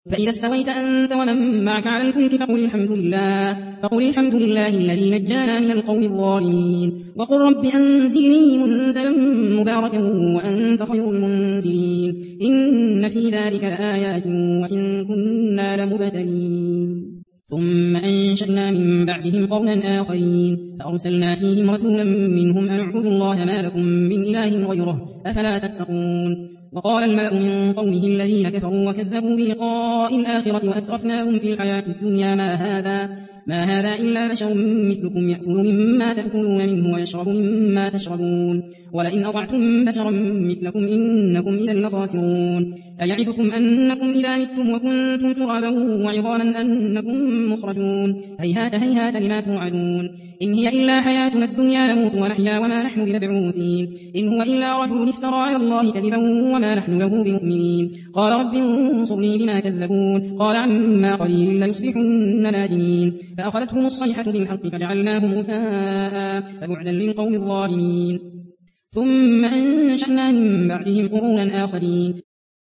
فإذا استويت أنت ومن معك على الفلك فقل الحمد لله الذي نجانا من القوم الظالمين وقل رب أنزلني منزلا مباركا وأنت خير المنزلين إن في ذلك لآيات وإن كنا لمبتلين ثم أنشأنا من بعدهم قرنا آخرين فأرسلنا فيهم رسولا منهم أن اعبدوا الله ما لكم من إله غيره أفلا تتقون وقال الملأ من قومه الذين كفروا وكذبوا بلقاء الآخرة وأترفناهم في الحياة الدنيا ما هذا إلا بشر مثلكم يأكل مما تأكلون منه ويشرب مما تشربون ولئن أطعتم بشرا مثلكم إنكم إذا لخاسرون أيعدكم أنكم إذا متم وكنتم ترابا وعظاما أنكم مخرجون هيهات هيهات لما توعدون إن هي إلا حياتنا الدنيا نموت ونحيا وما نحن بمبعوثين إن هو إلا رجل افترى على الله كذبا وما نحن له بمؤمنين قال رب انصرني بما كذبون قال عما قليل ليصبحن نادمين فأخذتهم الصيحة بالحق فجعلناهم غثاء فبعدا للقوم الظالمين ثم أنشأنا من بعدهم قرونا آخرين